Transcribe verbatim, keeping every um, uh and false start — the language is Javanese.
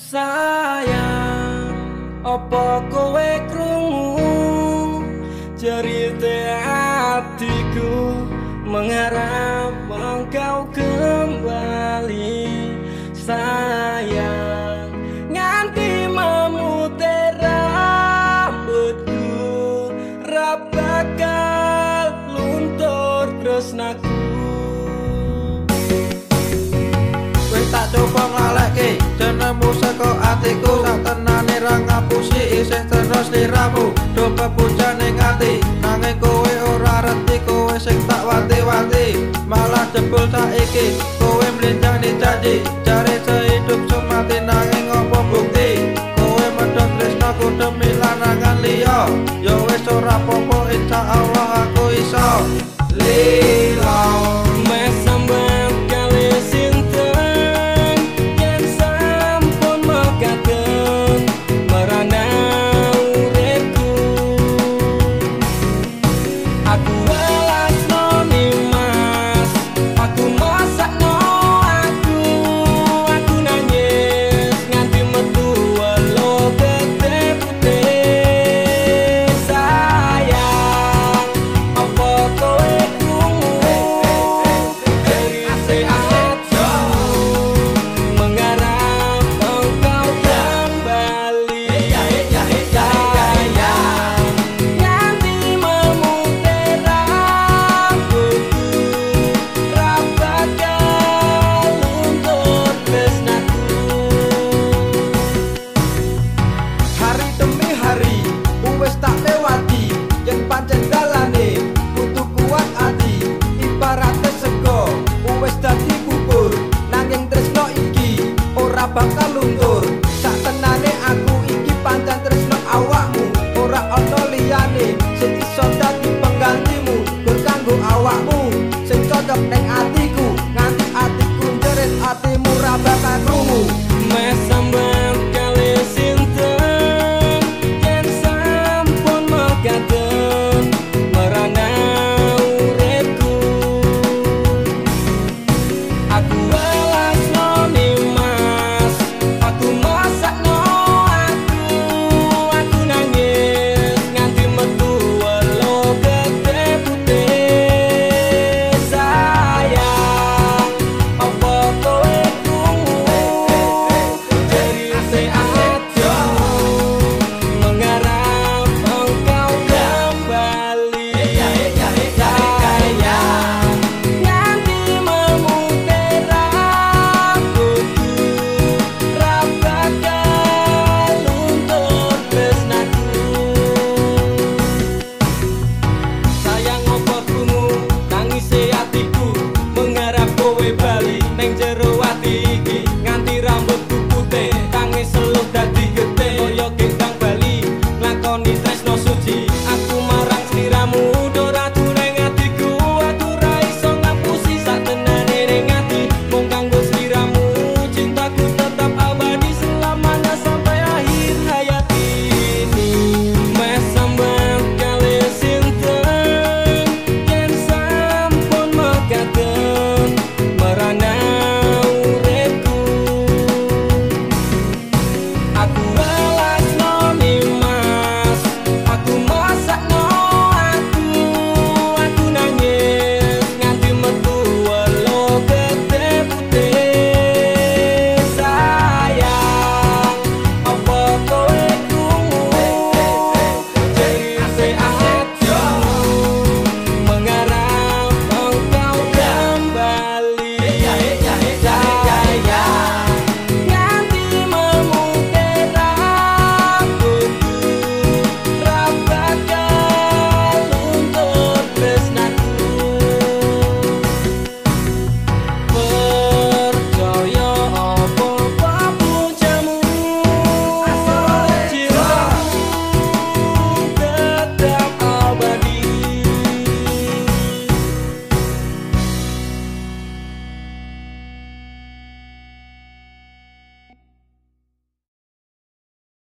Sayang, opo kowe krungu cerita hatiku, mengharap engkau kembali. Sayang, nganti memutih rambutku, ra bakal luntur tresnaku. Wis tak coba nglaleke jenengmu saka atiku, sak tenane ra ngapusi isih terus liramu. Do kepuncane ning ati nanging kowe ora reti, kowe sing tak wanti-wanti malah jebul saiki kowe mlenjang ning janji.